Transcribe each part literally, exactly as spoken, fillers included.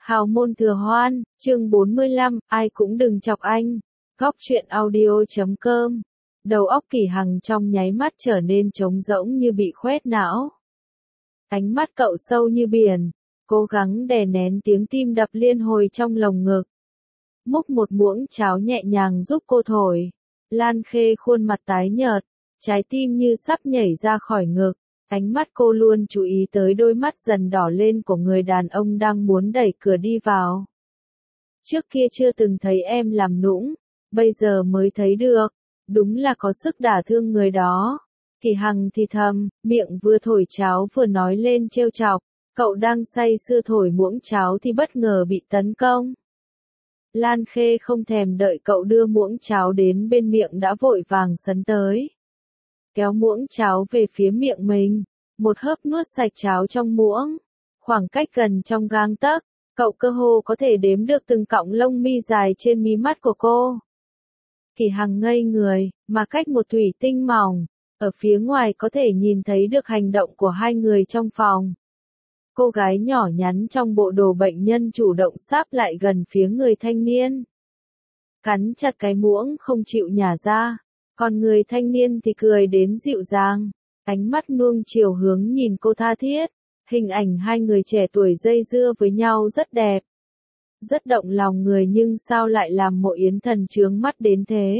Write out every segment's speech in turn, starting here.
Hào môn thừa hoan, chương bốn mươi lăm, ai cũng đừng chọc anh. Góc truyện audio chấm com. Đầu óc Kỳ Hằng trong nháy mắt trở nên trống rỗng như bị khoét não. Ánh mắt cậu sâu như biển, cố gắng đè nén tiếng tim đập liên hồi trong lồng ngực. Múc một muỗng cháo nhẹ nhàng giúp cô thổi. Lan Khê khuôn mặt tái nhợt, trái tim như sắp nhảy ra khỏi ngực. Ánh mắt cô luôn chú ý tới đôi mắt dần đỏ lên của người đàn ông đang muốn đẩy cửa đi vào. Trước kia chưa từng thấy em làm nũng, bây giờ mới thấy được, đúng là có sức đả thương người đó. Kỳ Hằng thì thầm, miệng vừa thổi cháo vừa nói lên trêu chọc, cậu đang say sưa thổi muỗng cháo thì bất ngờ bị tấn công. Lan Khê không thèm đợi cậu đưa muỗng cháo đến bên miệng đã vội vàng sấn tới. Kéo muỗng cháo về phía miệng mình, một hớp nuốt sạch cháo trong muỗng, khoảng cách gần trong gang tấc, cậu cơ hồ có thể đếm được từng cọng lông mi dài trên mí mắt của cô. Kỳ Hằng ngây người, mà cách một thủy tinh mỏng, ở phía ngoài có thể nhìn thấy được hành động của hai người trong phòng. Cô gái nhỏ nhắn trong bộ đồ bệnh nhân chủ động sáp lại gần phía người thanh niên. Cắn chặt cái muỗng không chịu nhả ra. Còn người thanh niên thì cười đến dịu dàng, ánh mắt nuông chiều hướng nhìn cô tha thiết, hình ảnh hai người trẻ tuổi dây dưa với nhau rất đẹp. Rất động lòng người nhưng sao lại làm Mộ Yến Thần chướng mắt đến thế.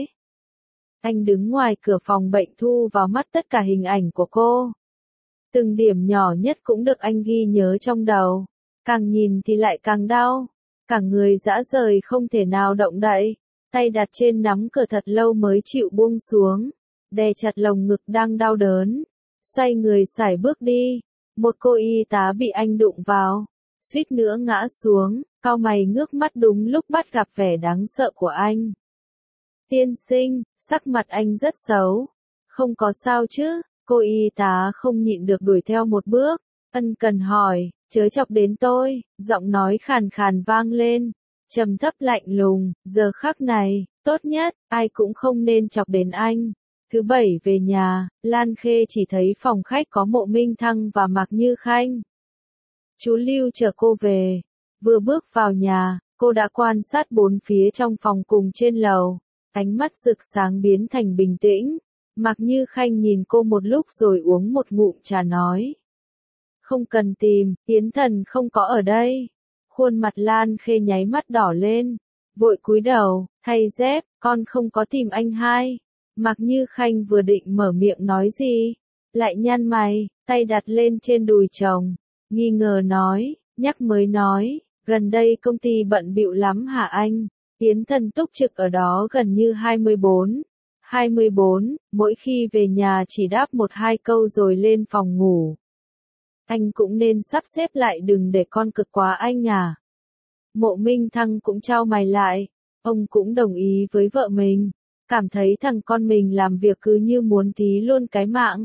Anh đứng ngoài cửa phòng bệnh thu vào mắt tất cả hình ảnh của cô. Từng điểm nhỏ nhất cũng được anh ghi nhớ trong đầu, càng nhìn thì lại càng đau, cả người rã rời không thể nào động đậy. Tay đặt trên nắm cửa thật lâu mới chịu buông xuống, đè chặt lồng ngực đang đau đớn, xoay người sải bước đi. Một cô y tá bị anh đụng vào, suýt nữa ngã xuống, cau mày ngước mắt đúng lúc bắt gặp vẻ đáng sợ của anh. Tiên sinh, sắc mặt anh rất xấu, không có sao chứ? Cô y tá không nhịn được đuổi theo một bước, ân cần hỏi, chớ chọc đến tôi, giọng nói khàn khàn vang lên. Trầm thấp lạnh lùng, giờ khắc này, tốt nhất, ai cũng không nên chọc đến anh. Thứ bảy về nhà, Lan Khê chỉ thấy phòng khách có Mộ Minh Thăng và Mạc Như Khanh. Chú Lưu chở cô về. Vừa bước vào nhà, cô đã quan sát bốn phía trong phòng cùng trên lầu. Ánh mắt rực sáng biến thành bình tĩnh. Mạc Như Khanh nhìn cô một lúc rồi uống một ngụm trà nói. Không cần tìm, Yến Thần không có ở đây. Khuôn mặt Lan Khê nháy mắt đỏ lên, vội cúi đầu, thay dép, con không có tìm anh hai. Mạc Như Khanh vừa định mở miệng nói gì, lại nhăn mày, tay đặt lên trên đùi chồng, nghi ngờ nói, nhắc mới nói, gần đây công ty bận bịu lắm hả anh? Yến Thần túc trực ở đó gần như hai mươi bốn, hai mươi bốn, mỗi khi về nhà chỉ đáp một hai câu rồi lên phòng ngủ. Anh cũng nên sắp xếp lại đừng để con cực quá anh à. Mộ Minh Thăng cũng chau mày lại, ông cũng đồng ý với vợ mình, cảm thấy thằng con mình làm việc cứ như muốn tí luôn cái mạng.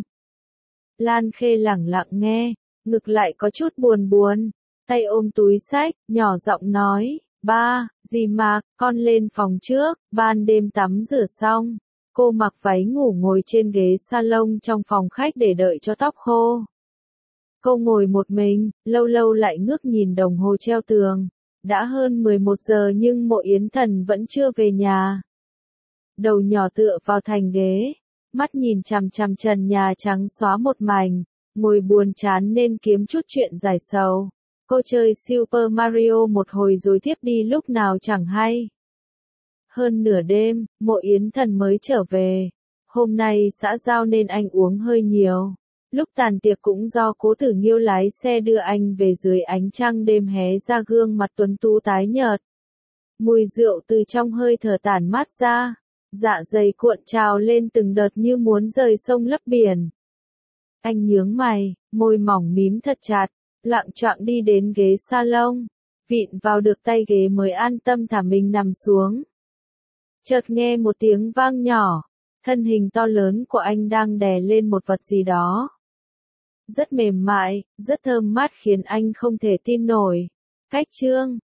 Lan Khê lẳng lặng nghe, ngực lại có chút buồn buồn, tay ôm túi xách, nhỏ giọng nói, ba, dì Mạc, con lên phòng trước. Ban đêm tắm rửa xong, cô mặc váy ngủ ngồi trên ghế salon trong phòng khách để đợi cho tóc khô. Cô ngồi một mình, lâu lâu lại ngước nhìn đồng hồ treo tường. Đã hơn mười một giờ nhưng Mộ Yến Thần vẫn chưa về nhà. Đầu nhỏ tựa vào thành ghế, mắt nhìn chằm chằm trần nhà trắng xóa một mảnh, ngồi buồn chán nên kiếm chút chuyện giải sầu. Cô chơi Super Mario một hồi rồi tiếp đi lúc nào chẳng hay. Hơn nửa đêm, Mộ Yến Thần mới trở về. Hôm nay xã giao nên anh uống hơi nhiều. Lúc tàn tiệc cũng do Cố Tử Nghiêu lái xe đưa anh về dưới ánh trăng đêm hé ra gương mặt tuấn tú tái nhợt. Mùi rượu từ trong hơi thở tản mát ra, dạ dày cuộn trào lên từng đợt như muốn rời sông lấp biển. Anh nhướng mày, môi mỏng mím thật chặt, loạng choạng đi đến ghế salon, vịn vào được tay ghế mới an tâm thả mình nằm xuống. Chợt nghe một tiếng vang nhỏ, thân hình to lớn của anh đang đè lên một vật gì đó. Rất mềm mại, rất thơm mát khiến anh không thể tin nổi. Cách chương,